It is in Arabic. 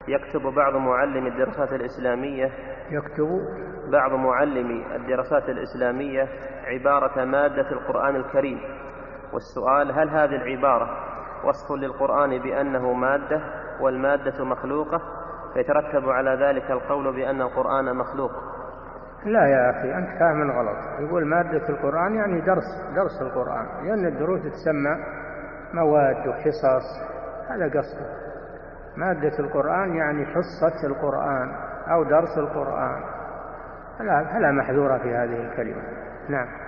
يكتب بعض معلمي الدراسات الإسلامية عبارة مادة القرآن الكريم، والسؤال: هل هذه العبارة وصف للقرآن بأنه مادة والمادة مخلوقة فيترتب على ذلك القول بأن القرآن مخلوق؟ لا يا أخي، أنت فاهم غلط. يقول مادة القرآن يعني درس القرآن، لأن الدروس تسمى مواد وحصص، هذا قصده. مادة القرآن يعني حصة القرآن أو درس القرآن، فلا محذورة في هذه الكلمة. نعم.